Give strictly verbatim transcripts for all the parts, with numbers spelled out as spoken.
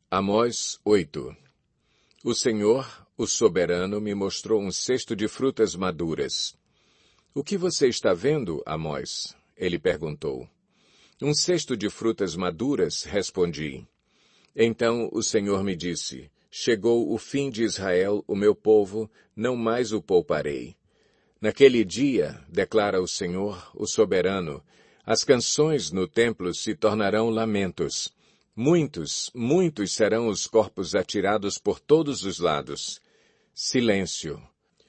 Amós oito. O Senhor, o soberano, me mostrou um cesto de frutas maduras. O que você está vendo, Amós? Ele perguntou. Um cesto de frutas maduras, respondi. Então o Senhor me disse, chegou o fim de Israel, o meu povo, não mais o pouparei. Naquele dia, declara o Senhor, o soberano, as canções no templo se tornarão lamentos. Muitos, muitos serão os corpos atirados por todos os lados. Silêncio.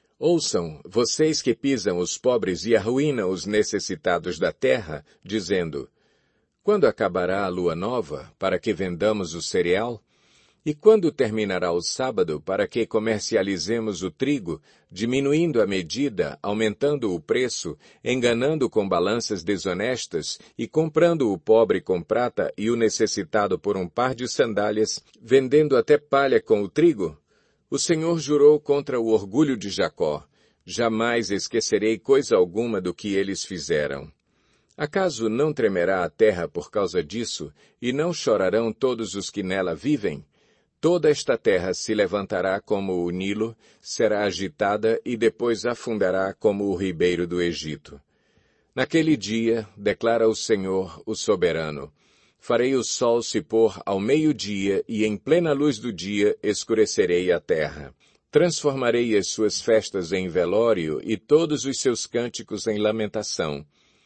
Ouçam, vocês que pisam os pobres e arruinam os necessitados da terra, dizendo, quando acabará a lua nova, para que vendamos o cereal? E quando terminará o sábado, para que comercializemos o trigo, diminuindo a medida, aumentando o preço, enganando com balanças desonestas e comprando o pobre com prata e o necessitado por um par de sandálias, vendendo até palha com o trigo? O Senhor jurou contra o orgulho de Jacó. Jamais esquecerei coisa alguma do que eles fizeram. Acaso não tremerá a terra por causa disso, e não chorarão todos os que nela vivem? Toda esta terra se levantará como o Nilo, será agitada e depois afundará como o ribeiro do Egito. Naquele dia, declara o Senhor, o soberano, farei o sol se pôr ao meio-dia e em plena luz do dia escurecerei a terra. Transformarei as suas festas em velório e todos os seus cânticos em lamentação.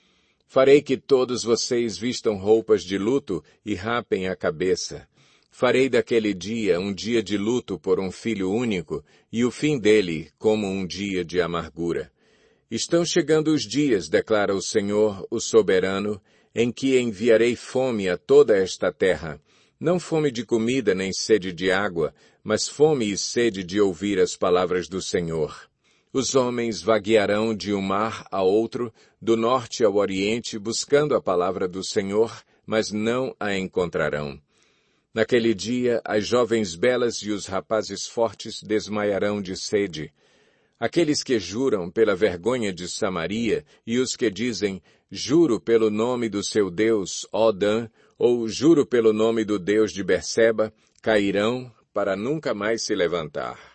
Farei que todos vocês vistam roupas de luto e rapem a cabeça. Farei daquele dia um dia de luto por um filho único, e o fim dele como um dia de amargura. Estão chegando os dias, declara o Senhor, o soberano, em que enviarei fome a toda esta terra. Não fome de comida nem sede de água, mas fome e sede de ouvir as palavras do Senhor. Os homens vaguearão de um mar a outro, do norte ao oriente, buscando a palavra do Senhor, mas não a encontrarão. Naquele dia, as jovens belas e os rapazes fortes desmaiarão de sede. Aqueles que juram pela vergonha de Samaria e os que dizem, juro pelo nome do seu Deus, ó Dan, ou juro pelo nome do Deus de Berseba, cairão para nunca mais se levantar.